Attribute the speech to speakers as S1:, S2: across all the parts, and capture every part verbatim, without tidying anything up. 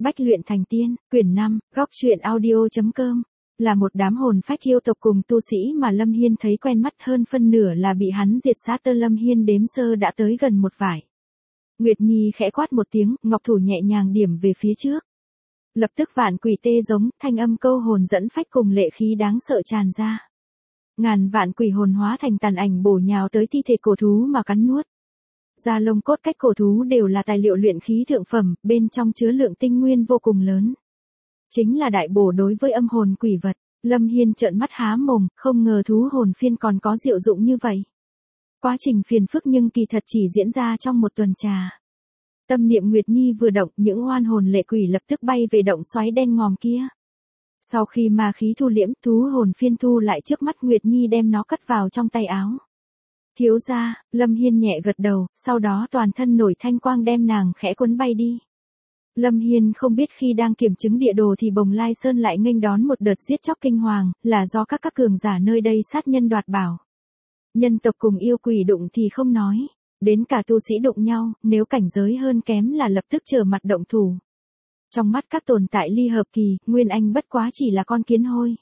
S1: Bách luyện thành tiên, quyển năm, góc truyện audio.com. Là một đám hồn phách yêu tộc cùng tu sĩ mà Lâm Hiên thấy quen mắt, hơn phân nửa là bị hắn diệt sát. Tơ Lâm Hiên đếm sơ đã tới gần một vải. Nguyệt Nhi khẽ quát một tiếng, ngọc thủ nhẹ nhàng điểm về phía trước. Lập tức vạn quỷ tê giống, thanh âm câu hồn dẫn phách cùng lệ khí đáng sợ tràn ra. Ngàn vạn quỷ hồn hóa thành tàn ảnh bổ nhào tới thi thể cổ thú mà cắn nuốt. Da lông cốt cách cổ thú đều là tài liệu luyện khí thượng phẩm, bên trong chứa lượng tinh nguyên vô cùng lớn. Chính là đại bổ đối với âm hồn quỷ vật. Lâm Hiên trợn mắt há mồm, không ngờ thú hồn phiên còn có diệu dụng như vậy. Quá trình phiền phức nhưng kỳ thật chỉ diễn ra trong một tuần trà. Tâm niệm Nguyệt Nhi vừa động, những oan hồn lệ quỷ lập tức bay về động xoáy đen ngòm kia. Sau khi ma khí thu liễm, thú hồn phiên thu lại trước mắt Nguyệt Nhi đem nó cất vào trong tay áo. Thiếu gia, Lâm Hiên nhẹ gật đầu, sau đó toàn thân nổi thanh quang đem nàng khẽ cuốn bay đi. Lâm Hiên không biết khi đang kiểm chứng địa đồ thì Bồng Lai Sơn lại nghênh đón một đợt giết chóc kinh hoàng, là do các các cường giả nơi đây sát nhân đoạt bảo. Nhân tộc cùng yêu quỷ đụng thì không nói, đến cả tu sĩ đụng nhau, nếu cảnh giới hơn kém là lập tức trở mặt động thủ. Trong mắt các tồn tại ly hợp kỳ, Nguyên Anh bất quá chỉ là con kiến hôi.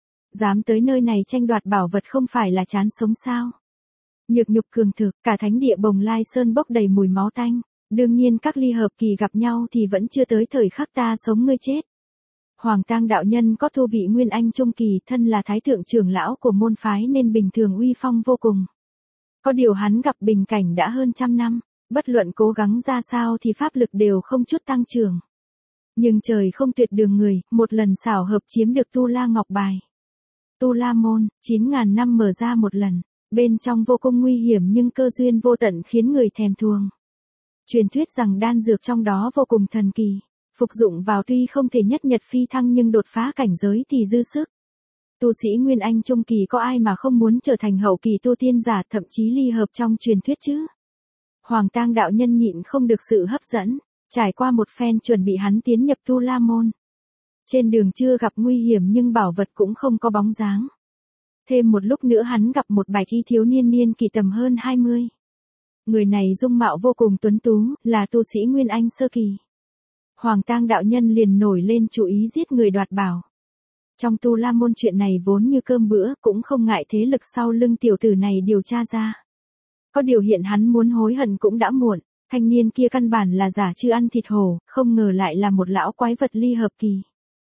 S1: Dám tới nơi này tranh đoạt bảo vật không phải là chán sống sao? Nhược nhục cường thực, cả thánh địa Bồng Lai Sơn bốc đầy mùi máu tanh. Đương nhiên các ly hợp kỳ gặp nhau thì vẫn chưa tới thời khắc ta sống ngươi chết. Hoàng Tang đạo nhân có thu vị Nguyên Anh trung kỳ, thân là thái thượng trưởng lão của môn phái nên bình thường uy phong vô cùng. Có điều hắn gặp bình cảnh đã hơn trăm năm, bất luận cố gắng ra sao thì pháp lực đều không chút tăng trưởng. Nhưng trời không tuyệt đường người, một lần xảo hợp chiếm được Tu La Ngọc Bài. Tu La Môn, chín ngàn năm mở ra một lần, bên trong vô cùng nguy hiểm nhưng cơ duyên vô tận khiến người thèm thuồng. Truyền thuyết rằng đan dược trong đó vô cùng thần kỳ, phục dụng vào tuy không thể nhất nhật phi thăng nhưng đột phá cảnh giới thì dư sức. Tu sĩ Nguyên Anh trung kỳ có ai mà không muốn trở thành hậu kỳ tu tiên giả, thậm chí ly hợp trong truyền thuyết chứ? Hoàng Tang đạo nhân nhịn không được sự hấp dẫn, trải qua một phen chuẩn bị hắn tiến nhập Tu La Môn. Trên đường chưa gặp nguy hiểm nhưng bảo vật cũng không có bóng dáng. Thêm một lúc nữa hắn gặp một bạch y thiếu niên niên kỳ tầm hơn hai mươi. Người này dung mạo vô cùng tuấn tú, là tu sĩ Nguyên Anh sơ kỳ. Hoàng Tang đạo nhân liền nổi lên chủ ý giết người đoạt bảo. Trong Tu La Môn chuyện này vốn như cơm bữa, cũng không ngại thế lực sau lưng tiểu tử này điều tra ra. Có điều hiện hắn muốn hối hận cũng đã muộn, thanh niên kia căn bản là giả chưa ăn thịt hổ, không ngờ lại là một lão quái vật ly hợp kỳ.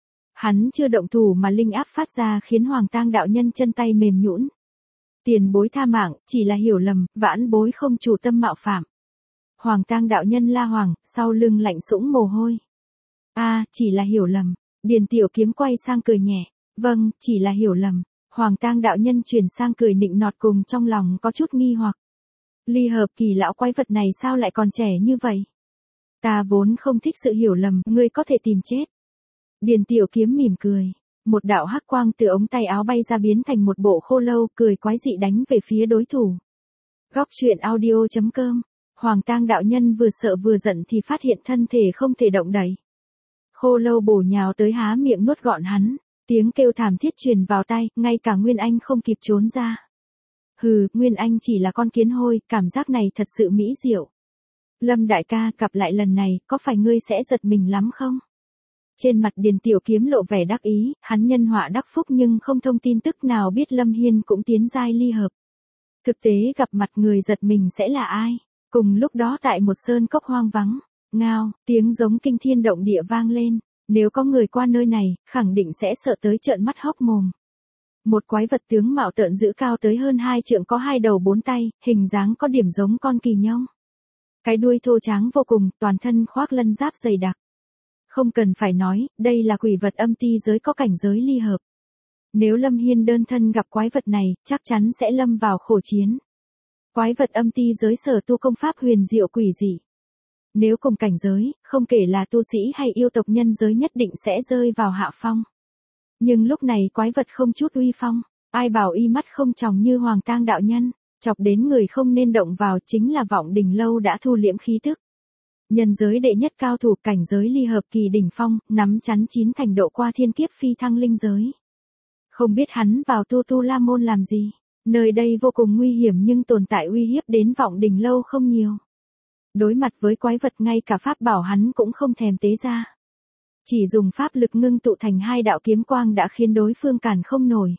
S1: Hắn chưa động thủ mà linh áp phát ra khiến Hoàng Tang đạo nhân chân tay mềm nhũn. Tiền bối tha mạng, chỉ là hiểu lầm, vãn bối không chủ tâm mạo phạm. Hoàng Tang đạo nhân la hoàng, sau lưng lạnh sũng mồ hôi. A, à, chỉ là hiểu lầm. Điền Tiểu Kiếm quay sang cười nhẹ. Vâng, chỉ là hiểu lầm. Hoàng Tang đạo nhân chuyển sang cười nịnh nọt cùng trong lòng có chút nghi hoặc. Ly hợp kỳ lão quái vật này sao lại còn trẻ như vậy? Ta vốn không thích sự hiểu lầm, ngươi có thể tìm chết. Điền Tiểu Kiếm mỉm cười. Một đạo hắc quang từ ống tay áo bay ra biến thành một bộ khô lâu, cười quái dị đánh về phía đối thủ. Góc truyện audio.com. Hoàng Tang đạo nhân vừa sợ vừa giận thì phát hiện thân thể không thể động đậy. Khô lâu bổ nhào tới há miệng nuốt gọn hắn, tiếng kêu thảm thiết truyền vào tai, ngay cả Nguyên Anh không kịp trốn ra. Hừ, Nguyên Anh chỉ là con kiến hôi, cảm giác này thật sự mỹ diệu. Lâm đại ca, gặp lại lần này, có phải ngươi sẽ giật mình lắm không? Trên mặt Điền Tiểu Kiếm lộ vẻ đắc ý, hắn nhân họa đắc phúc nhưng không thông tin tức nào biết Lâm Hiên cũng tiến giai ly hợp. Thực tế gặp mặt người giật mình sẽ là ai? Cùng lúc đó tại một sơn cốc hoang vắng, ngao, tiếng giống kinh thiên động địa vang lên, nếu có người qua nơi này, khẳng định sẽ sợ tới trợn mắt hốc mồm. Một quái vật tướng mạo tợn dữ cao tới hơn hai trượng, có hai đầu bốn tay, hình dáng có điểm giống con kỳ nhông. Cái đuôi thô tráng vô cùng, toàn thân khoác lân giáp dày đặc. Không cần phải nói, đây là quỷ vật âm ti giới có cảnh giới ly hợp. Nếu Lâm Hiên đơn thân gặp quái vật này, chắc chắn sẽ lâm vào khổ chiến. Quái vật âm ti giới sở tu công pháp huyền diệu quỷ dị. Nếu cùng cảnh giới, không kể là tu sĩ hay yêu tộc nhân giới nhất định sẽ rơi vào hạ phong. Nhưng lúc này quái vật không chút uy phong, ai bảo y mắt không tròng như Hoàng Tang đạo nhân, chọc đến người không nên động vào, chính là Vọng Đình Lâu đã thu liễm khí tức. Nhân giới đệ nhất cao thủ, cảnh giới ly hợp kỳ đỉnh phong, nắm chắn chín thành độ qua thiên kiếp phi thăng linh giới. Không biết hắn vào tu Tu La Môn làm gì, nơi đây vô cùng nguy hiểm nhưng tồn tại uy hiếp đến Vọng Đình Lâu không nhiều. Đối mặt với quái vật ngay cả pháp bảo hắn cũng không thèm tế ra. Chỉ dùng pháp lực ngưng tụ thành hai đạo kiếm quang đã khiến đối phương cản không nổi.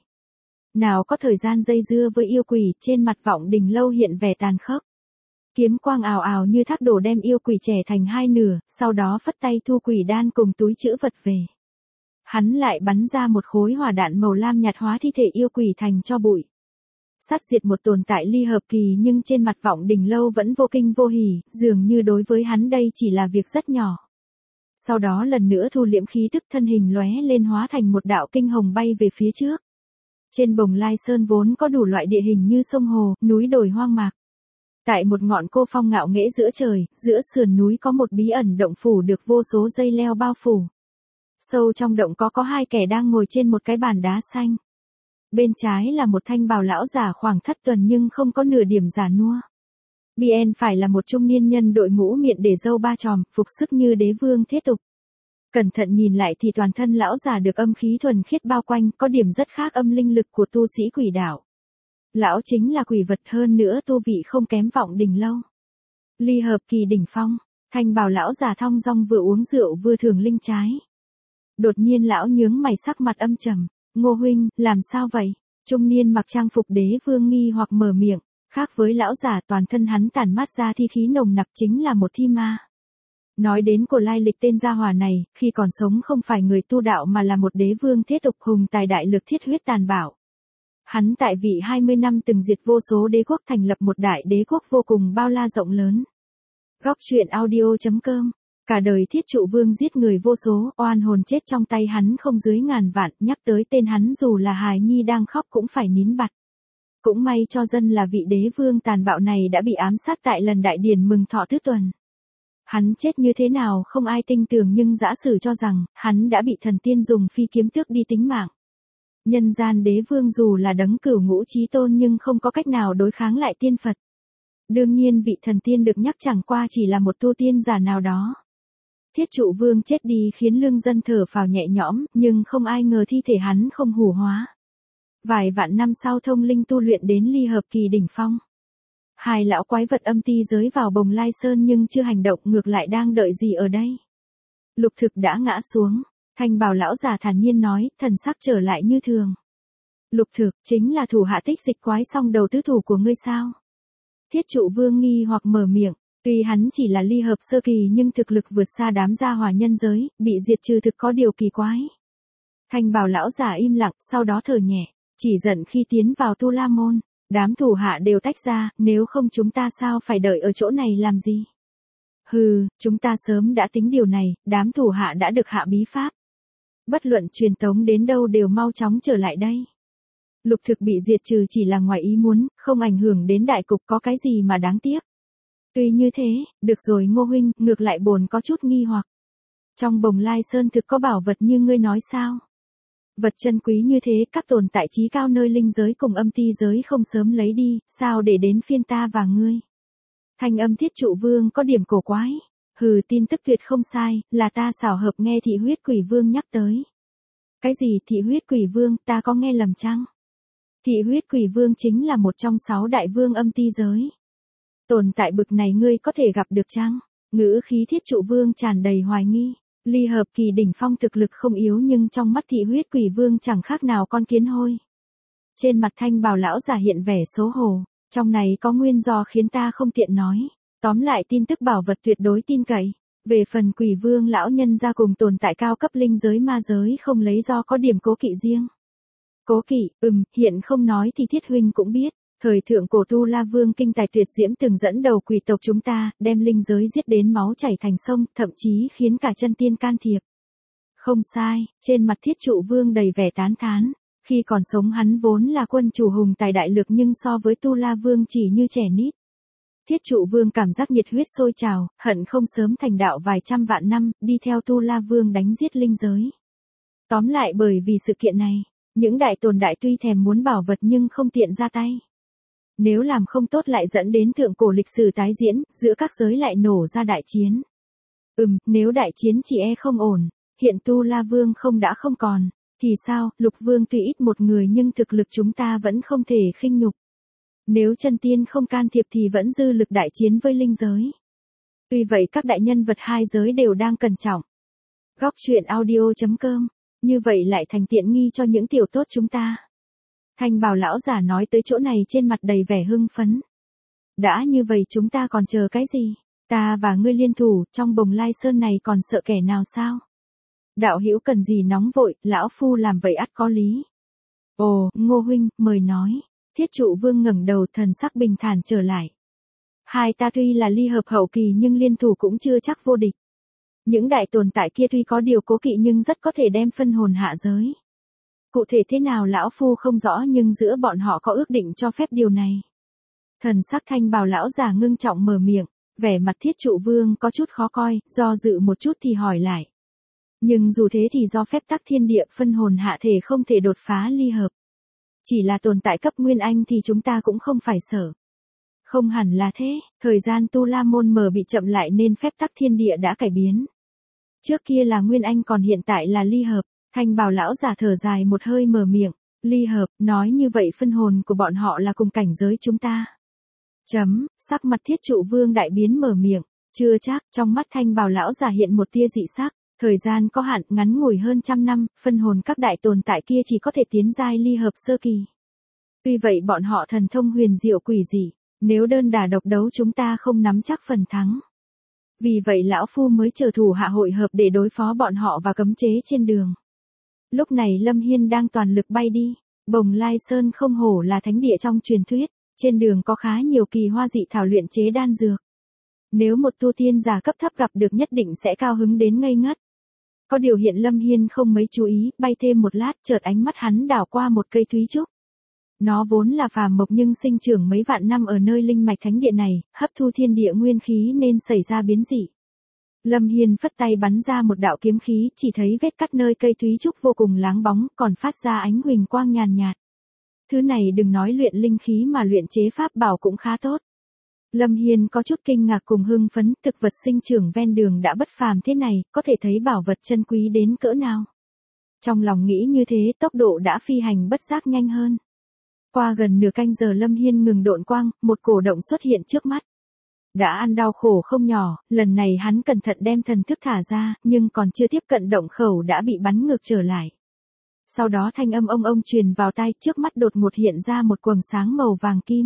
S1: Nào có thời gian dây dưa với yêu quỷ, trên mặt Vọng Đình Lâu hiện vẻ tàn khốc. Kiếm quang ào ào như thác đổ đem yêu quỷ trẻ thành hai nửa, sau đó phất tay thu quỷ đan cùng túi trữ vật về. Hắn lại bắn ra một khối hỏa đạn màu lam nhạt hóa thi thể yêu quỷ thành cho bụi. Sát diệt một tồn tại ly hợp kỳ nhưng trên mặt Vọng Đình Lâu vẫn vô kinh vô hỉ, dường như đối với hắn đây chỉ là việc rất nhỏ. Sau đó lần nữa thu liễm khí tức, thân hình lóe lên hóa thành một đạo kinh hồng bay về phía trước. Trên Bồng Lai Sơn vốn có đủ loại địa hình như sông hồ, núi đồi hoang mạc. Tại một ngọn cô phong ngạo nghễ giữa trời, giữa sườn núi có một bí ẩn động phủ được vô số dây leo bao phủ. Sâu trong động có có hai kẻ đang ngồi trên một cái bàn đá xanh. Bên trái là một thanh bào lão già khoảng thất tuần nhưng không có nửa điểm già nua. Bên phải là một trung niên nhân đội mũ miệng để râu ba chòm, phục sức như đế vương thế tục. Cẩn thận nhìn lại thì toàn thân lão già được âm khí thuần khiết bao quanh, có điểm rất khác âm linh lực của tu sĩ quỷ đạo. Lão chính là quỷ vật, hơn nữa tu vị không kém Vọng Đình Lâu. Ly hợp kỳ đỉnh phong, thanh bào lão già thong dong vừa uống rượu vừa thưởng linh trái. Đột nhiên lão nhướng mày, sắc mặt âm trầm. Ngô huynh, làm sao vậy? Trung niên mặc trang phục đế vương nghi hoặc mở miệng. Khác với lão già, toàn thân hắn tản mát ra thi khí nồng nặc, chính là một thi ma. Nói đến của lai lịch tên gia hỏa này, khi còn sống không phải người tu đạo mà là một đế vương thế tục hùng tài đại lực, thiết huyết tàn bạo. Hắn tại vị hai mươi năm từng diệt vô số đế quốc, thành lập một đại đế quốc vô cùng bao la rộng lớn. Góc truyện audio chấm com. Cả đời Thiết Trụ Vương giết người vô số, oan hồn chết trong tay hắn không dưới ngàn vạn, nhắc tới tên hắn dù là hài nhi đang khóc cũng phải nín bặt. Cũng may cho dân là vị đế vương tàn bạo này đã bị ám sát tại lần đại điển mừng thọ thứ tuần. Hắn chết như thế nào không ai tin tưởng, nhưng giả sử cho rằng hắn đã bị thần tiên dùng phi kiếm tước đi tính mạng. Nhân gian đế vương dù là đấng cửu ngũ chí tôn nhưng không có cách nào đối kháng lại tiên Phật. Đương nhiên vị thần tiên được nhắc chẳng qua chỉ là một tu tiên giả nào đó. Thiết Trụ Vương chết đi khiến lương dân thở phào nhẹ nhõm, nhưng không ai ngờ thi thể hắn không hủ hóa. Vài vạn năm sau thông linh tu luyện đến ly hợp kỳ đỉnh phong. Hai lão quái vật âm ti giới vào Bồng Lai Sơn nhưng chưa hành động, ngược lại đang đợi gì ở đây. Lục Thực đã ngã xuống, thanh bào lão già thản nhiên nói, thần sắc trở lại như thường. Lục Thực, chính là thủ hạ tích dịch quái song đầu tứ thủ của ngươi sao? Thiết Trụ Vương nghi hoặc mở miệng. Tuy hắn chỉ là ly hợp sơ kỳ nhưng thực lực vượt xa đám gia hỏa nhân giới, bị diệt trừ thực có điều kỳ quái. Thanh bào lão già im lặng, sau đó thở nhẹ, chỉ giận khi tiến vào Tu La Môn, đám thủ hạ đều tách ra, nếu không chúng ta sao phải đợi ở chỗ này làm gì? Hừ, chúng ta sớm đã tính điều này, đám thủ hạ đã được hạ bí pháp. Bất luận truyền tống đến đâu đều mau chóng trở lại đây. Lục Thực bị diệt trừ chỉ là ngoài ý muốn, không ảnh hưởng đến đại cục, có cái gì mà đáng tiếc. Tuy như thế, được rồi Ngô huynh, ngược lại bổn có chút nghi hoặc. Trong Bồng Lai Sơn thực có bảo vật như ngươi nói sao? Vật chân quý như thế, các tồn tại chí cao nơi linh giới cùng âm ti giới không sớm lấy đi, sao để đến phiên ta và ngươi? Thanh âm Thiết Trụ Vương có điểm cổ quái. Hừ, tin tức tuyệt không sai, là ta xảo hợp nghe Thị Huyết Quỷ Vương nhắc tới. Cái gì Thị Huyết Quỷ Vương, ta có nghe lầm chăng? Thị Huyết Quỷ Vương chính là một trong sáu đại vương âm ti giới. Tồn tại bực này ngươi có thể gặp được chăng? Ngữ khí Thiết Trụ Vương tràn đầy hoài nghi. Ly hợp kỳ đỉnh phong thực lực không yếu nhưng trong mắt Thị Huyết Quỷ Vương chẳng khác nào con kiến hôi. Trên mặt thanh bào lão già hiện vẻ xấu hổ. Trong này có nguyên do khiến ta không tiện nói. Tóm lại tin tức bảo vật tuyệt đối tin cậy. Về phần Quỷ Vương lão nhân ra cùng tồn tại cao cấp linh giới ma giới không lấy do có điểm cố kỵ riêng. Cố kỵ, ừm, hiện không nói thì Thiết huynh cũng biết. Thời thượng cổ Tu La Vương kinh tài tuyệt diễm từng dẫn đầu quỷ tộc chúng ta, đem linh giới giết đến máu chảy thành sông, thậm chí khiến cả chân tiên can thiệp. Không sai, trên mặt Thiết Trụ Vương đầy vẻ tán thán. Khi còn sống hắn vốn là quân chủ hùng tài đại lực nhưng so với Tu La Vương chỉ như trẻ nít. Thiết Trụ Vương cảm giác nhiệt huyết sôi trào, hận không sớm thành đạo vài trăm vạn năm, đi theo Tu La Vương đánh giết linh giới. Tóm lại bởi vì sự kiện này, những đại tồn đại tuy thèm muốn bảo vật nhưng không tiện ra tay. Nếu làm không tốt lại dẫn đến thượng cổ lịch sử tái diễn, giữa các giới lại nổ ra đại chiến. Ừm, nếu đại chiến chỉ e không ổn, hiện Tu La Vương không đã không còn, thì sao, Lục Vương tuy ít một người nhưng thực lực chúng ta vẫn không thể khinh nhục. Nếu chân tiên không can thiệp thì vẫn dư lực đại chiến với linh giới. Tuy vậy các đại nhân vật hai giới đều đang cẩn trọng. Góc truyện audio.com. Như vậy lại thành tiện nghi cho những tiểu tốt chúng ta. Thanh bào lão giả nói tới chỗ này trên mặt đầy vẻ hưng phấn. Đã như vậy chúng ta còn chờ cái gì? Ta và ngươi liên thủ, trong Bồng Lai Sơn này còn sợ kẻ nào sao? Đạo hữu cần gì nóng vội, lão phu làm vậy ắt có lý. Ồ, Ngô huynh, mời nói. Thiết trụ vương ngẩng đầu, thần sắc bình thản trở lại. Hai ta tuy là ly hợp hậu kỳ nhưng liên thủ cũng chưa chắc vô địch. Những đại tồn tại kia tuy có điều cố kỵ nhưng rất có thể đem phân hồn hạ giới. Cụ thể thế nào lão phu không rõ nhưng giữa bọn họ có ước định cho phép điều này. Thần sắc thanh bào lão già ngưng trọng mở miệng, vẻ mặt thiết trụ vương có chút khó coi, do dự một chút thì hỏi lại. Nhưng dù thế thì do phép tắc thiên địa phân hồn hạ thể không thể đột phá ly hợp. Chỉ là tồn tại cấp Nguyên Anh thì chúng ta cũng không phải sợ. Không hẳn là thế, thời gian Tu La Môn mở bị chậm lại nên phép tắc thiên địa đã cải biến. Trước kia là Nguyên Anh còn hiện tại là ly hợp, thanh bào lão giả thở dài một hơi mở miệng, ly hợp, nói như vậy phân hồn của bọn họ là cùng cảnh giới chúng ta. Chấm, sắc mặt thiết trụ vương đại biến mở miệng, chưa chắc, trong mắt thanh bào lão giả hiện một tia dị sắc, thời gian có hạn ngắn ngủi hơn trăm năm, phân hồn các đại tồn tại kia chỉ có thể tiến giai ly hợp sơ kỳ. Tuy vậy bọn họ thần thông huyền diệu quỷ dị, nếu đơn đả độc đấu chúng ta không nắm chắc phần thắng. Vì vậy lão phu mới chờ thủ hạ hội hợp để đối phó bọn họ và cấm chế trên đường. Lúc này Lâm Hiên đang toàn lực bay đi, Bồng Lai Sơn không hổ là thánh địa trong truyền thuyết, trên đường có khá nhiều kỳ hoa dị thảo luyện chế đan dược. Nếu một tu tiên giả cấp thấp gặp được nhất định sẽ cao hứng đến ngây ngất. Có điều hiện Lâm Hiên không mấy chú ý, bay thêm một lát chợt ánh mắt hắn đảo qua một cây thúy trúc. Nó vốn là phàm mộc nhưng sinh trưởng mấy vạn năm ở nơi linh mạch thánh địa này, hấp thu thiên địa nguyên khí nên xảy ra biến dị. Lâm Hiên phất tay bắn ra một đạo kiếm khí, chỉ thấy vết cắt nơi cây thúy trúc vô cùng láng bóng, còn phát ra ánh huỳnh quang nhàn nhạt. Thứ này đừng nói luyện linh khí mà luyện chế pháp bảo cũng khá tốt. Lâm Hiên có chút kinh ngạc cùng hưng phấn, thực vật sinh trưởng ven đường đã bất phàm thế này, có thể thấy bảo vật chân quý đến cỡ nào. Trong lòng nghĩ như thế, tốc độ đã phi hành bất giác nhanh hơn. Qua gần nửa canh giờ Lâm Hiên ngừng độn quang, một cổ động xuất hiện trước mắt. Đã ăn đau khổ không nhỏ, lần này hắn cẩn thận đem thần thức thả ra, nhưng còn chưa tiếp cận động khẩu đã bị bắn ngược trở lại. Sau đó thanh âm ông ông truyền vào tai, trước mắt đột ngột hiện ra một quầng sáng màu vàng kim.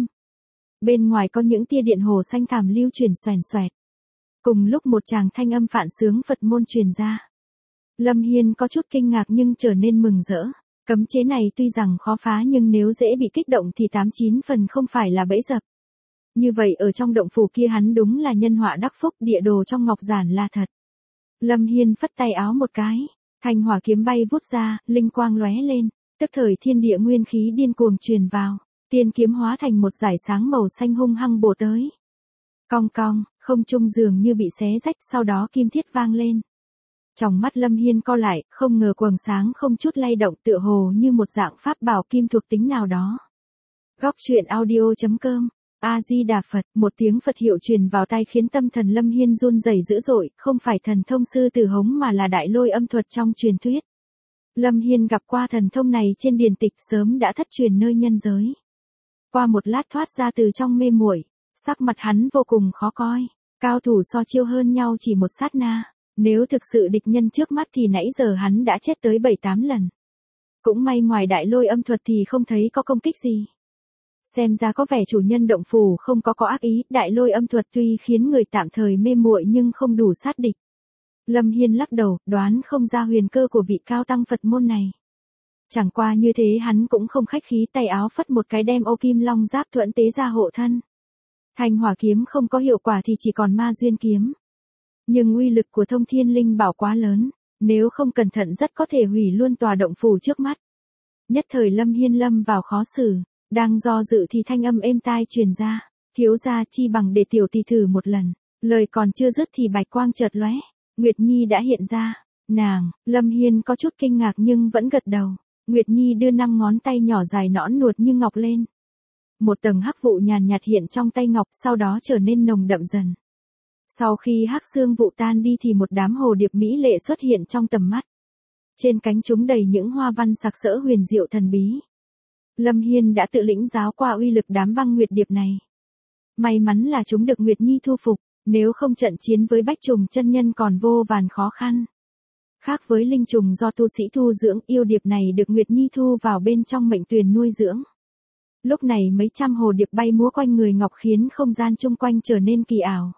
S1: Bên ngoài có những tia điện hồ xanh thẳm lưu truyền xoèn xoẹt. Cùng lúc một tràng thanh âm phạn sướng Phật môn truyền ra. Lâm Hiên có chút kinh ngạc nhưng trở nên mừng rỡ. Cấm chế này tuy rằng khó phá nhưng nếu dễ bị kích động thì tám chín phần không phải là bẫy dập. Như vậy ở trong động phủ kia hắn đúng là nhân họa đắc phúc, địa đồ trong ngọc giản là thật. Lâm Hiên phất tay áo một cái, thanh hỏa kiếm bay vút ra, linh quang lóe lên, tức thời thiên địa nguyên khí điên cuồng truyền vào, tiên kiếm hóa thành một dải sáng màu xanh hung hăng bổ tới. Cong cong, không trung dường như bị xé rách, sau đó kim thiết vang lên. Trong mắt Lâm Hiên co lại, không ngờ quầng sáng không chút lay động, tựa hồ như một dạng pháp bảo kim thuộc tính nào đó. Góc truyện audio.com. A Di Đà Phật, một tiếng Phật hiệu truyền vào tai khiến tâm thần Lâm Hiên run rẩy dữ dội, không phải thần thông sư tử hống mà là đại lôi âm thuật trong truyền thuyết. Lâm Hiên gặp qua thần thông này trên điển tịch, sớm đã thất truyền nơi nhân giới. Qua một lát thoát ra từ trong mê muội, sắc mặt hắn vô cùng khó coi, cao thủ so chiêu hơn nhau chỉ một sát na. Nếu thực sự địch nhân trước mắt thì nãy giờ hắn đã chết tới bảy tám lần. Cũng may ngoài đại lôi âm thuật thì không thấy có công kích gì. Xem ra có vẻ chủ nhân động phủ không có có ác ý, đại lôi âm thuật tuy khiến người tạm thời mê muội nhưng không đủ sát địch. Lâm Hiên lắc đầu, đoán không ra huyền cơ của vị cao tăng Phật môn này. Chẳng qua như thế hắn cũng không khách khí, tay áo phất một cái đem ô kim long giáp thuẫn tế ra hộ thân. Thanh hỏa kiếm không có hiệu quả thì chỉ còn ma duyên kiếm. Nhưng uy lực của thông thiên linh bảo quá lớn, nếu không cẩn thận rất có thể hủy luôn tòa động phủ trước mắt. Nhất thời Lâm Hiên lâm vào khó xử, đang do dự thì thanh âm êm tai truyền ra, thiếu gia chi bằng để tiểu tỷ thử một lần. Lời còn chưa dứt thì bạch quang chợt lóe, Nguyệt Nhi đã hiện ra. Nàng, Lâm Hiên có chút kinh ngạc nhưng vẫn gật đầu. Nguyệt Nhi đưa năm ngón tay nhỏ dài nõn nuột như ngọc lên. Một tầng hắc vụ nhàn nhạt hiện trong tay ngọc, sau đó trở nên nồng đậm dần. Sau khi hắc xương vụ tan đi thì một đám hồ điệp mỹ lệ xuất hiện trong tầm mắt. Trên cánh chúng đầy những hoa văn sặc sỡ huyền diệu thần bí. Lâm Hiên đã tự lĩnh giáo qua uy lực đám băng nguyệt điệp này. May mắn là chúng được Nguyệt Nhi thu phục, nếu không trận chiến với Bách Trùng chân nhân còn vô vàn khó khăn. Khác với linh trùng do tu sĩ thu dưỡng, yêu điệp này được Nguyệt Nhi thu vào bên trong mệnh tuyền nuôi dưỡng. Lúc này mấy trăm hồ điệp bay múa quanh người Ngọc khiến không gian chung quanh trở nên kỳ ảo.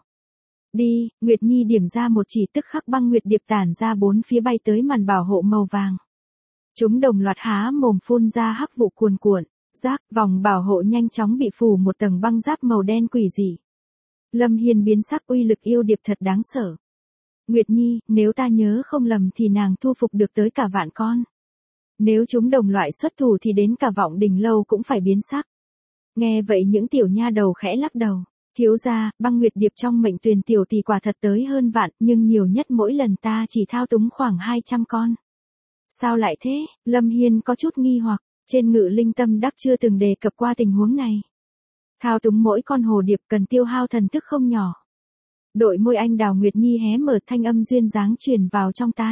S1: Đi, Nguyệt Nhi điểm ra một chỉ, tức khắc băng nguyệt điệp tản ra bốn phía bay tới màn bảo hộ màu vàng. Chúng đồng loạt há mồm phun ra hắc vụ cuồn cuộn, rác, vòng bảo hộ nhanh chóng bị phủ một tầng băng giáp màu đen quỷ dị. Lâm Hiên biến sắc, uy lực yêu điệp thật đáng sợ. Nguyệt Nhi, nếu ta nhớ không lầm thì nàng thu phục được tới cả vạn con. Nếu chúng đồng loại xuất thủ thì đến cả Vọng Đình Lâu cũng phải biến sắc. Nghe vậy những tiểu nha đầu khẽ lắc đầu. Thiếu gia, băng nguyệt điệp trong mệnh tuyền tiểu tỷ quả thật tới hơn vạn, nhưng nhiều nhất mỗi lần ta chỉ thao túng khoảng hai trăm con. Sao lại thế? Lâm Hiên có chút nghi hoặc, trên Ngự Linh Tâm Đắc chưa từng đề cập qua tình huống này. Thao túng mỗi con hồ điệp cần tiêu hao thần thức không nhỏ. Đội môi anh đào Nguyệt Nhi hé mở, thanh âm duyên dáng truyền vào trong tai.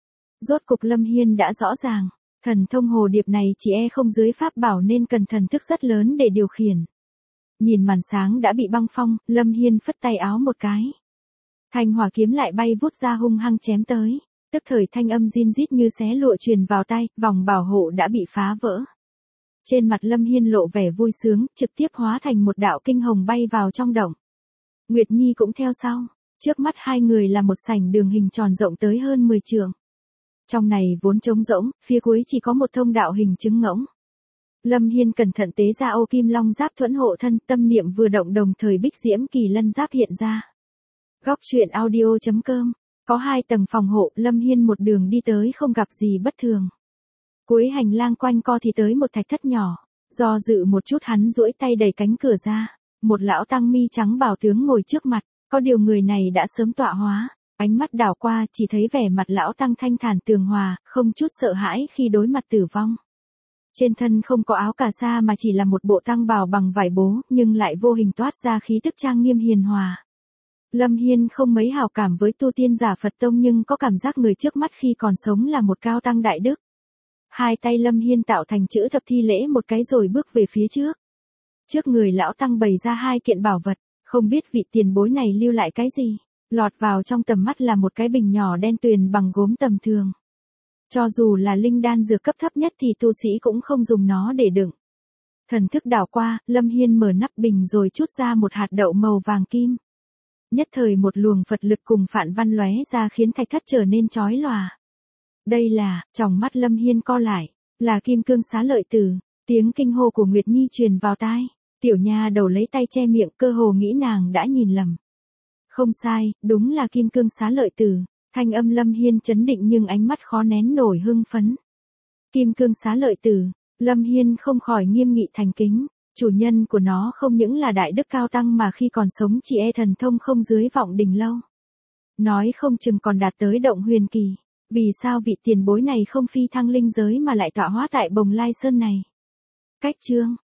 S1: Rốt cục Lâm Hiên đã rõ ràng, thần thông hồ điệp này chỉ e không dưới pháp bảo nên cần thần thức rất lớn để điều khiển. Nhìn màn sáng đã bị băng phong, Lâm Hiên phất tay áo một cái. Thanh hỏa kiếm lại bay vút ra hung hăng chém tới. Tức thời thanh âm rin rít như xé lụa truyền vào tai, vòng bảo hộ đã bị phá vỡ. Trên mặt Lâm Hiên lộ vẻ vui sướng, trực tiếp hóa thành một đạo kinh hồng bay vào trong động. Nguyệt Nhi cũng theo sau. Trước mắt hai người là một sảnh đường hình tròn rộng tới hơn mười trượng. Trong này vốn trống rỗng, phía cuối chỉ có một thông đạo hình trứng ngỗng. Lâm Hiên cẩn thận tế ra ô kim long giáp thuẫn hộ thân, tâm niệm vừa động đồng thời bích diễm kỳ lân giáp hiện ra. Góc truyện audio chấm com. Có hai tầng phòng hộ, Lâm Hiên một đường đi tới không gặp gì bất thường. Cuối hành lang quanh co thì tới một thạch thất nhỏ. Do dự một chút hắn duỗi tay đẩy cánh cửa ra. Một lão tăng mi trắng bảo tướng ngồi trước mặt, có điều người này đã sớm tọa hóa. Ánh mắt đảo qua chỉ thấy vẻ mặt lão tăng thanh thản tường hòa, không chút sợ hãi khi đối mặt tử vong. Trên thân không có áo cà sa mà chỉ là một bộ tăng bào bằng vải bố, nhưng lại vô hình toát ra khí tức trang nghiêm hiền hòa. Lâm Hiên không mấy hảo cảm với tu tiên giả Phật tông nhưng có cảm giác người trước mắt khi còn sống là một cao tăng đại đức. Hai tay Lâm Hiên tạo thành chữ thập thi lễ một cái rồi bước về phía trước. Trước người lão tăng bày ra hai kiện bảo vật, không biết vị tiền bối này lưu lại cái gì. Lọt vào trong tầm mắt là một cái bình nhỏ đen tuyền bằng gốm tầm thường. Cho dù là linh đan dược cấp thấp nhất thì tu sĩ cũng không dùng nó để đựng. Thần thức đảo qua, Lâm Hiên mở nắp bình rồi chút ra một hạt đậu màu vàng kim. Nhất thời một luồng Phật lực cùng phản văn lóe ra khiến thạch thất trở nên chói lòa. Đây là, tròng mắt Lâm Hiên co lại, là kim cương xá lợi tử. Tiếng kinh hô của Nguyệt Nhi truyền vào tai. Tiểu nha đầu lấy tay che miệng, cơ hồ nghĩ nàng đã nhìn lầm. Không sai, đúng là kim cương xá lợi tử. Thanh âm Lâm Hiên chấn định nhưng ánh mắt khó nén nổi hưng phấn. Kim cương xá lợi tử, Lâm Hiên không khỏi nghiêm nghị thành kính. Chủ nhân của nó không những là đại đức cao tăng mà khi còn sống chỉ e thần thông không dưới Vọng Đình Lâu. Nói không chừng còn đạt tới động huyền kỳ. Vì sao vị tiền bối này không phi thăng linh giới mà lại tọa hóa tại Bồng Lai Sơn này? Cách chương